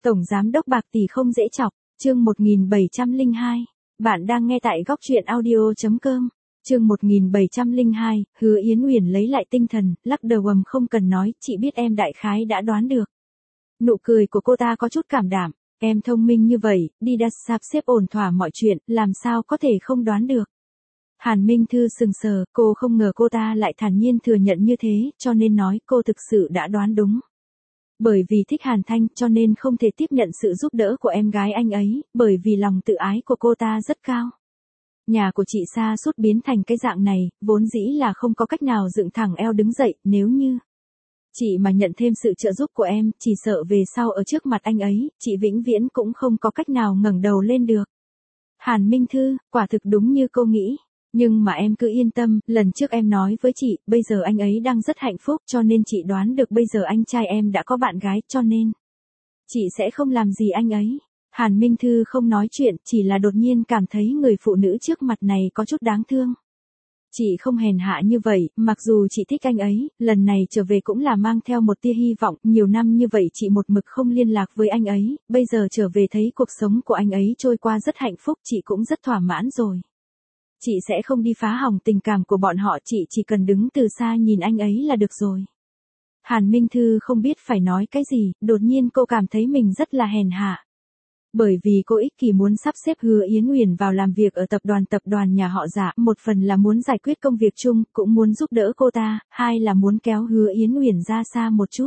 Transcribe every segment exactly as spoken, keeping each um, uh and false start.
Tổng giám đốc bạc tỷ không dễ chọc, chương một nghìn bảy trăm lẻ hai. Bạn đang nghe tại góc truyện audio chấm com. Chương một nghìn bảy trăm lẻ hai, Hứa Yến Uyển lấy lại tinh thần, lắc đầu ầm không cần nói, chị biết em đại khái đã đoán được. Nụ cười của cô ta có chút cảm đảm, em thông minh như vậy, đi đặt sắp xếp ổn thỏa mọi chuyện, làm sao có thể không đoán được. Hàn Minh Thư sừng sờ, cô không ngờ cô ta lại thản nhiên thừa nhận như thế, cho nên nói cô thực sự đã đoán đúng. Bởi vì thích Hàn Thanh cho nên không thể tiếp nhận sự giúp đỡ của em gái anh ấy, bởi vì lòng tự ái của cô ta rất cao. Nhà của chị sa sút biến thành cái dạng này, vốn dĩ là không có cách nào dựng thẳng eo đứng dậy, nếu như chị mà nhận thêm sự trợ giúp của em, chỉ sợ về sau ở trước mặt anh ấy, chị vĩnh viễn cũng không có cách nào ngẩng đầu lên được. Hàn Minh Thư, quả thực đúng như cô nghĩ. Nhưng mà em cứ yên tâm, lần trước em nói với chị, bây giờ anh ấy đang rất hạnh phúc cho nên chị đoán được bây giờ anh trai em đã có bạn gái cho nên chị sẽ không làm gì anh ấy. Hàn Minh Thư không nói chuyện, chỉ là đột nhiên cảm thấy người phụ nữ trước mặt này có chút đáng thương. Chị không hèn hạ như vậy, mặc dù chị thích anh ấy, lần này trở về cũng là mang theo một tia hy vọng, nhiều năm như vậy chị một mực không liên lạc với anh ấy, bây giờ trở về thấy cuộc sống của anh ấy trôi qua rất hạnh phúc, chị cũng rất thỏa mãn rồi. Chị sẽ không đi phá hỏng tình cảm của bọn họ, chị chỉ cần đứng từ xa nhìn anh ấy là được rồi. Hàn Minh Thư không biết phải nói cái gì, đột nhiên cô cảm thấy mình rất là hèn hạ. Bởi vì cô ích kỷ muốn sắp xếp Hứa Yến Uyển vào làm việc ở tập đoàn tập đoàn nhà họ Dạ, một phần là muốn giải quyết công việc chung, cũng muốn giúp đỡ cô ta, hai là muốn kéo Hứa Yến Uyển ra xa một chút.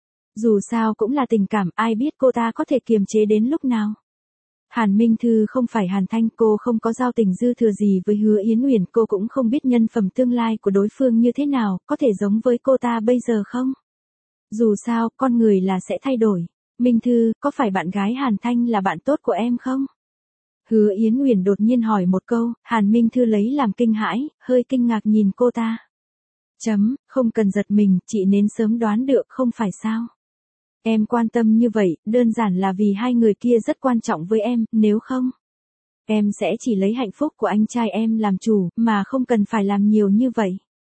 Dù sao cũng là tình cảm, ai biết cô ta có thể kiềm chế đến lúc nào. Hàn Minh Thư không phải Hàn Thanh, cô không có giao tình dư thừa gì với Hứa Yến Uyển, cô cũng không biết nhân phẩm tương lai của đối phương như thế nào, có thể giống với cô ta bây giờ không? Dù sao, con người là sẽ thay đổi. Minh Thư, có phải bạn gái Hàn Thanh là bạn tốt của em không? Hứa Yến Uyển đột nhiên hỏi một câu, Hàn Minh Thư lấy làm kinh hãi, hơi kinh ngạc nhìn cô ta. Chấm, không cần giật mình, chị nên sớm đoán được không phải sao? Em quan tâm như vậy, đơn giản là vì hai người kia rất quan trọng với em, nếu không, em sẽ chỉ lấy hạnh phúc của anh trai em làm chủ, mà không cần phải làm nhiều như vậy.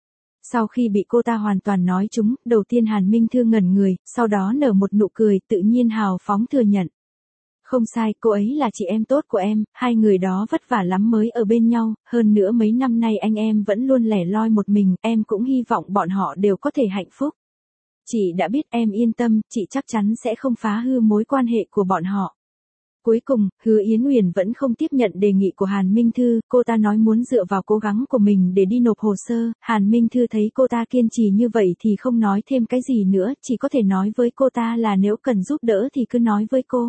Sau khi bị cô ta hoàn toàn nói trúng, đầu tiên Hàn Minh Thư ngẩn người, sau đó nở một nụ cười, tự nhiên hào phóng thừa nhận. Không sai, cô ấy là chị em tốt của em, hai người đó vất vả lắm mới ở bên nhau, hơn nữa mấy năm nay anh em vẫn luôn lẻ loi một mình, em cũng hy vọng bọn họ đều có thể hạnh phúc. Chị đã biết, em yên tâm, chị chắc chắn sẽ không phá hư mối quan hệ của bọn họ. Cuối cùng, Hứa Yến Uyển vẫn không tiếp nhận đề nghị của Hàn Minh Thư, cô ta nói muốn dựa vào cố gắng của mình để đi nộp hồ sơ, Hàn Minh Thư thấy cô ta kiên trì như vậy thì không nói thêm cái gì nữa, chỉ có thể nói với cô ta là nếu cần giúp đỡ thì cứ nói với cô.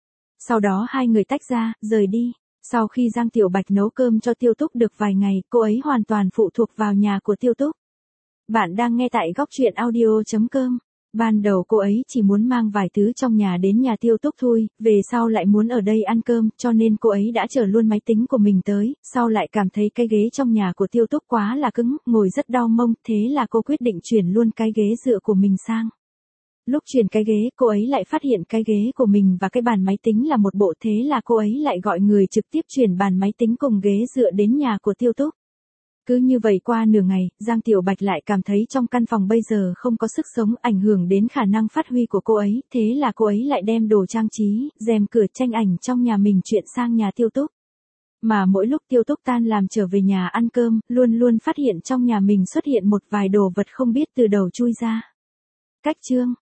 Sau đó hai người tách ra, rời đi. Sau khi Giang Tiểu Bạch nấu cơm cho Tiêu Túc được vài ngày, cô ấy hoàn toàn phụ thuộc vào nhà của Tiêu Túc. Bạn đang nghe tại góc truyện audio chấm com. Ban đầu cô ấy chỉ muốn mang vài thứ trong nhà đến nhà Tiêu Túc thôi, về sau lại muốn ở đây ăn cơm, cho nên cô ấy đã chở luôn máy tính của mình tới, sau lại cảm thấy cái ghế trong nhà của Tiêu Túc quá là cứng, ngồi rất đau mông, thế là cô quyết định chuyển luôn cái ghế dựa của mình sang. Lúc chuyển cái ghế, cô ấy lại phát hiện cái ghế của mình và cái bàn máy tính là một bộ, thế là cô ấy lại gọi người trực tiếp chuyển bàn máy tính cùng ghế dựa đến nhà của Tiêu Túc. Cứ như vậy qua nửa ngày, Giang Tiểu Bạch lại cảm thấy trong căn phòng bây giờ không có sức sống, ảnh hưởng đến khả năng phát huy của cô ấy, thế là cô ấy lại đem đồ trang trí, rèm cửa, tranh ảnh trong nhà mình chuyển sang nhà Tiêu Túc. Mà mỗi lúc Tiêu Túc tan làm trở về nhà ăn cơm, luôn luôn phát hiện trong nhà mình xuất hiện một vài đồ vật không biết từ đầu chui ra. Cách chương